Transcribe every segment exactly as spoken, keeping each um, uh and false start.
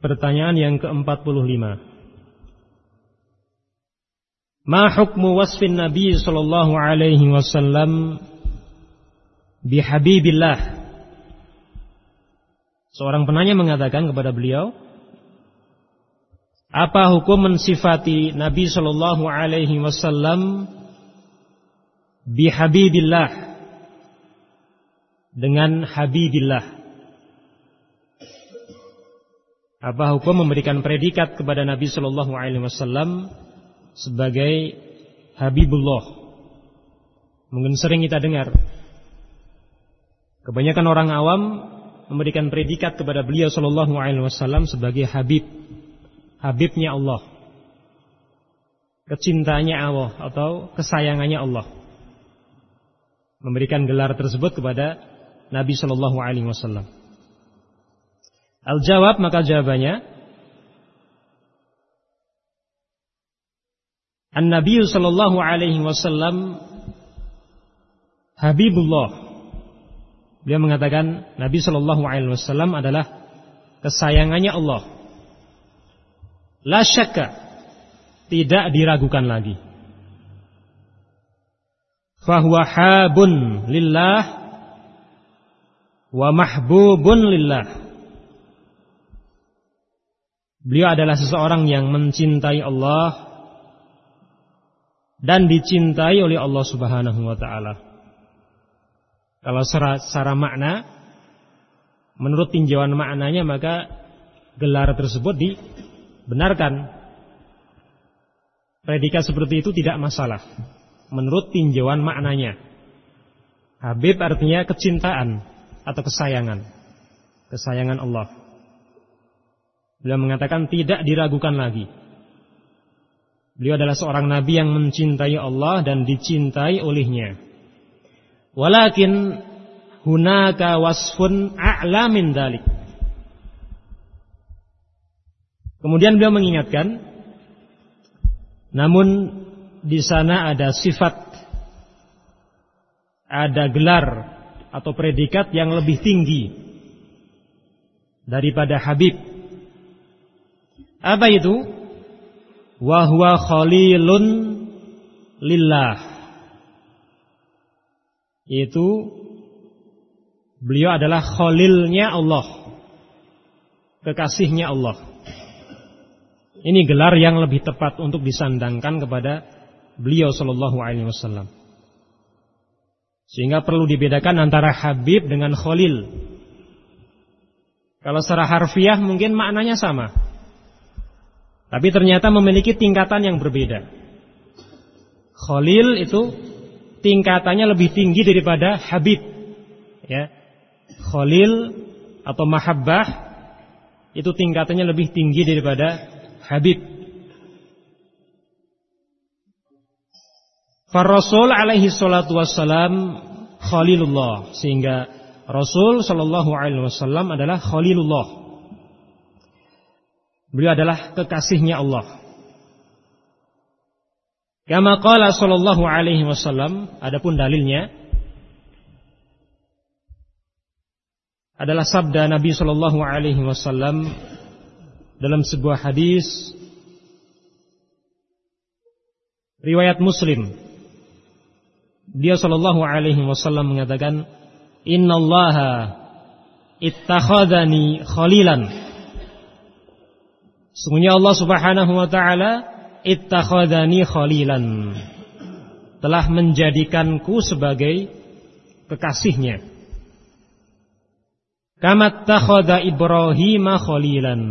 Pertanyaan yang keempat puluh lima. Ma hukmu wasfin Nabi sallallahu alaihi wasallam bihabibillah? Seorang penanya mengatakan kepada beliau, apa hukum mensifati Nabi sallallahu alaihi wasallam bihabibillah, dengan habibillah? Apa hukum memberikan predikat kepada Nabi sallallahu alaihi wasallam sebagai Habibullah? Mungkin sering kita dengar kebanyakan orang awam memberikan predikat kepada beliau sallallahu alaihi wasallam sebagai Habib, Habibnya Allah, kecintanya Allah atau kesayangannya Allah. Memberikan gelar tersebut kepada Nabi sallallahu alaihi wasallam. Al-jawab, maka jawabannya, An-Nabi sallallahu alaihi wasallam Habibullah. Beliau mengatakan Nabi sallallahu alaihi wasallam adalah kesayangannya Allah. La syakka, tidak diragukan lagi. Fahuwa habun lillah wa mahbubun lillah. Beliau adalah seseorang yang mencintai Allah dan dicintai oleh Allah Subhanahu wa taala. Kalau secara, secara makna, menurut tinjauan maknanya, maka gelar tersebut dibenarkan. Predikat seperti itu tidak masalah menurut tinjauan maknanya. Habib artinya kecintaan atau kesayangan, kesayangan Allah. Beliau mengatakan tidak diragukan lagi. Beliau adalah seorang nabi yang mencintai Allah dan dicintai olehnya. Walakin hunaka wasfun a'la min dzalik. Kemudian beliau mengingatkan, namun di sana ada sifat, ada gelar atau predikat yang lebih tinggi daripada Habib. Apa itu? Wa huwa khalilun lillah. Itu beliau adalah khalilnya Allah, kekasihnya Allah. Ini gelar yang lebih tepat untuk disandangkan kepada beliau sallallahu alaihi wasallam. Sehingga perlu dibedakan antara Habib dengan Khalil. Kalau secara harfiah mungkin maknanya sama, tapi ternyata memiliki tingkatan yang berbeda. Khalil itu tingkatannya lebih tinggi daripada Habib. Ya. Khalil atau mahabbah itu tingkatannya lebih tinggi daripada Habib. Far-Rasul alaihi salatu wassalam Khalilullah, sehingga Rasul sallallahu alaihi wasallam adalah Khalilullah. Beliau adalah kekasihnya Allah. Kama qala sallallahu alaihi wasallam, adapun dalilnya adalah sabda Nabi sallallahu alaihi wasallam dalam sebuah hadis riwayat Muslim. Dia sallallahu alaihi wasallam mengatakan, "Innallaha ittakhadhani khalilan." Sungguhnya Allah Subhanahu wa taala ittakhadhani khalilan, telah menjadikanku sebagai kekasihnya. Kama ittakhadha Ibrahim khalilan,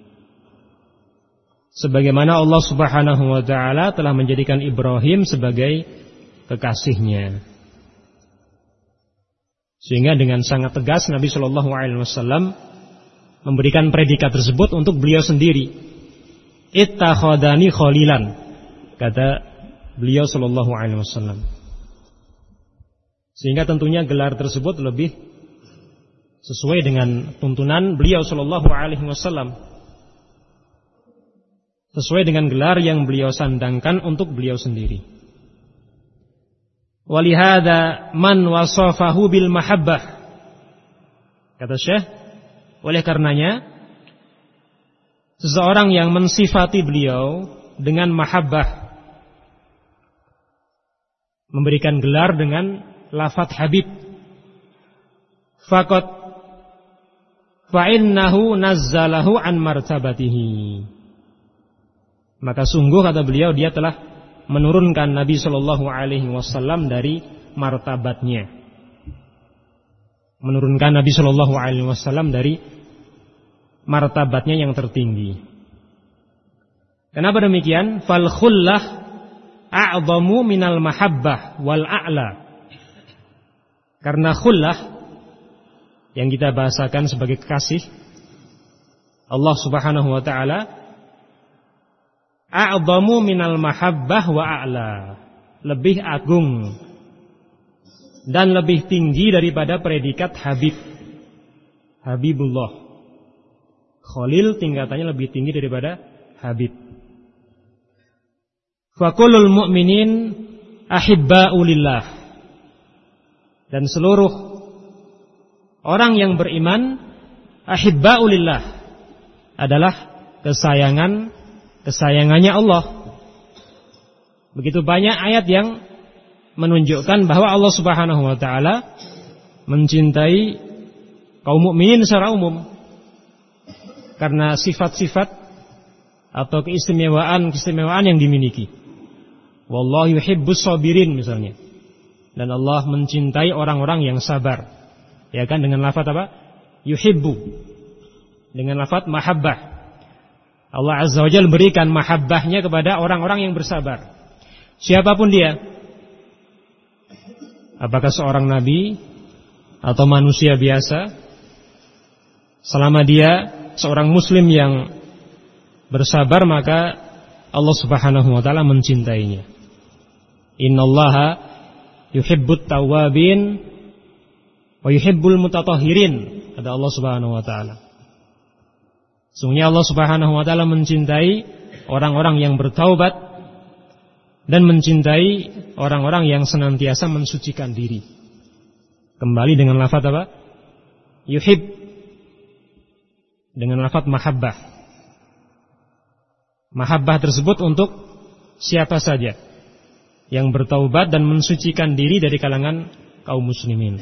sebagaimana Allah Subhanahu wa taala telah menjadikan Ibrahim sebagai kekasihnya. Sehingga dengan sangat tegas Nabi sallallahu alaihi wasallam memberikan predikat tersebut untuk beliau sendiri. Ittakhadhani khalilan, kata beliau sallallahu alaihi wasallam. Sehingga tentunya gelar tersebut lebih sesuai dengan tuntunan beliau sallallahu alaihi wasallam, sesuai dengan gelar yang beliau sandangkan untuk beliau sendiri. Walihada man wasafahu bil mahabbah, kata Syekh, oleh karenanya seseorang yang mensifati beliau dengan mahabbah, memberikan gelar dengan lafadz Habib, faqad fa'innahu nazzalahu an martabatihi, maka sungguh kata beliau dia telah menurunkan Nabi Shallallahu Alaihi Wasallam dari martabatnya, menurunkan Nabi Shallallahu Alaihi Wasallam dari martabatnya yang tertinggi. Kenapa demikian? Fal khullah a'zamu minal mahabbah wal a'la. Karena khullah yang kita bahasakan sebagai kekasih Allah Subhanahu wa taala a'zamu minal mahabbah wa a'la, lebih agung dan lebih tinggi daripada predikat Habib, Habibullah. Khalil tingkatannya lebih tinggi daripada Habib. Faqulul mu'minin ahibba'u lillah, dan seluruh orang yang beriman ahibba'u lillah adalah kesayangan kesayangannya Allah. Begitu banyak ayat yang menunjukkan bahwa Allah Subhanahu wa taala mencintai kaum mukminin secara umum karena sifat-sifat atau keistimewaan-keistimewaan yang dimiliki. Wallahu yuhibbus sabirin misalnya. Dan Allah mencintai orang-orang yang sabar. Ya kan, dengan lafaz apa? Yuhibbu. Dengan lafaz mahabbah. Allah Azza wa Jalla berikan mahabbahnya kepada orang-orang yang bersabar. Siapapun dia. Apakah seorang nabi atau manusia biasa, selama dia seorang muslim yang bersabar, maka Allah Subhanahu wa taala mencintainya. Innallaha yuhibbut tawwabin wa yuhibbul mutatahhirin, kata Allah Subhanahu wa taala. Sungguhnya Allah Subhanahu wa taala mencintai orang-orang yang bertaubat dan mencintai orang-orang yang senantiasa mensucikan diri. Kembali dengan lafaz apa? Yuhib, dengan lafaz mahabbah. Mahabbah tersebut untuk siapa saja yang bertaubat dan mensucikan diri dari kalangan kaum muslimin.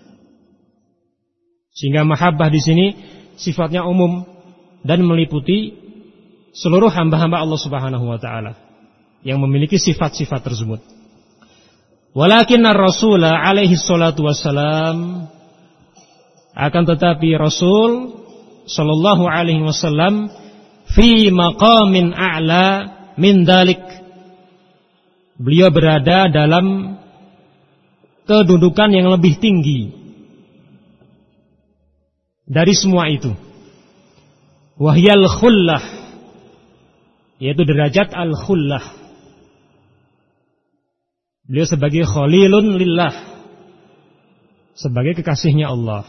Sehingga mahabbah di sini sifatnya umum dan meliputi seluruh hamba-hamba Allah Subhanahu wa taala yang memiliki sifat-sifat tersebut. Walakin ar-Rasul alaihi salatu wassalam, akan tetapi Rasul sallallahu alaihi wasallam fi maqamin a'la min dalik, beliau berada dalam kedudukan yang lebih tinggi dari semua itu. Wahyal khullah, yaitu derajat al-khullah. Beliau sebagai khalilun lillah, sebagai kekasihnya Allah.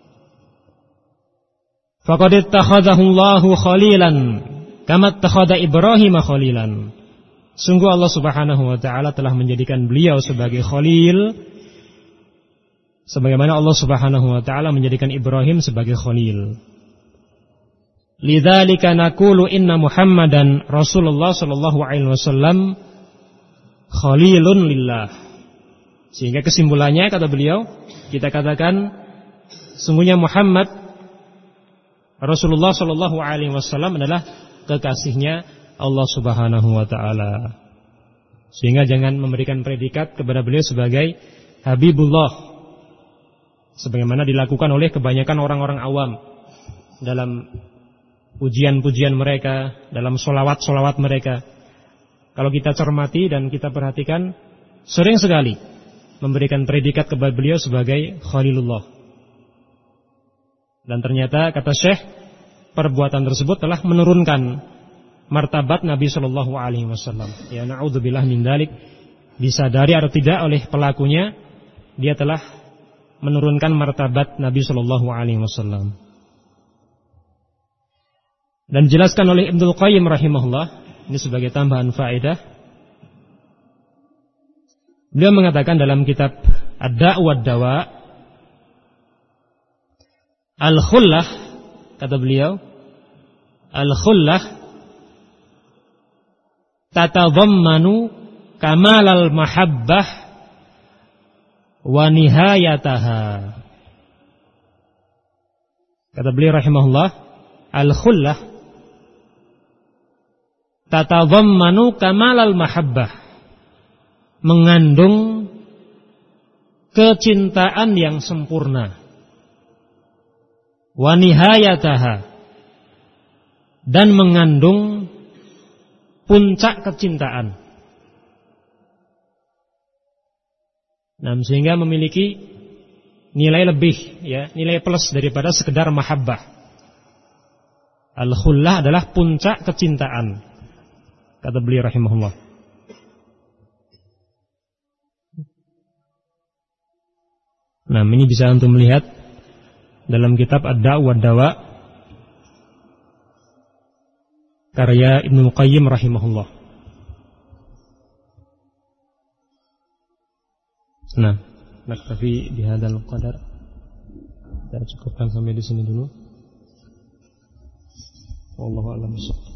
Faqad ittakhadhahu Allahu khalilan kama ittakhadha Ibrahim khalilan. Sungguh Allah Subhanahu wa taala telah menjadikan beliau sebagai khalil, sebagaimana Allah Subhanahu wa taala menjadikan Ibrahim sebagai khalil. Lidzalika naqulu inna Muhammadan Rasulullah sallallahu alaihi wasallam khalilun lillah. Sehingga kesimpulannya kata beliau, kita katakan sungguhnya Muhammad Rasulullah sallallahu alaihi wasallam adalah kekasihnya Allah Subhanahu wa taala. Sehingga jangan memberikan predikat kepada beliau sebagai Habibullah sebagaimana dilakukan oleh kebanyakan orang-orang awam dalam pujian-pujian mereka, dalam solawat-solawat mereka. Kalau kita cermati dan kita perhatikan, sering sekali memberikan predikat kepada beliau sebagai Khalilullah. Dan ternyata kata Syekh, perbuatan tersebut telah menurunkan martabat Nabi Shallallahu Alaihi Wasallam. Ya na'udzubillah min dalik, disadari atau tidak oleh pelakunya, dia telah menurunkan martabat Nabi Shallallahu Alaihi Wasallam. Dan dijelaskan oleh Ibnul Qayyim rahimahullah, ini sebagai tambahan faedah. Beliau mengatakan dalam kitab Ad-Da' wad-Dawa, al-khullah, kata beliau, al-khullah tatadhammanu kamalal mahabbah wa nihayataha. Kata beliau rahimahullah, al-khullah tatadhammanu kamalal mahabbah, mengandung kecintaan yang sempurna, wa nihayataha, dan mengandung puncak kecintaan. Nah, sehingga memiliki nilai lebih, ya, nilai plus daripada sekedar mahabbah. Al-khullah adalah puncak kecintaan, kata beliau rahimahullah. Nah, ini bisa untuk melihat dalam kitab Ad-Da' wa Dawa karya Ibnu Qayyim rahimahullah. Nah, naktafi di hadzal qadar. Kita cukupkan sampai di sini dulu. Wallahu a'lam bishawab.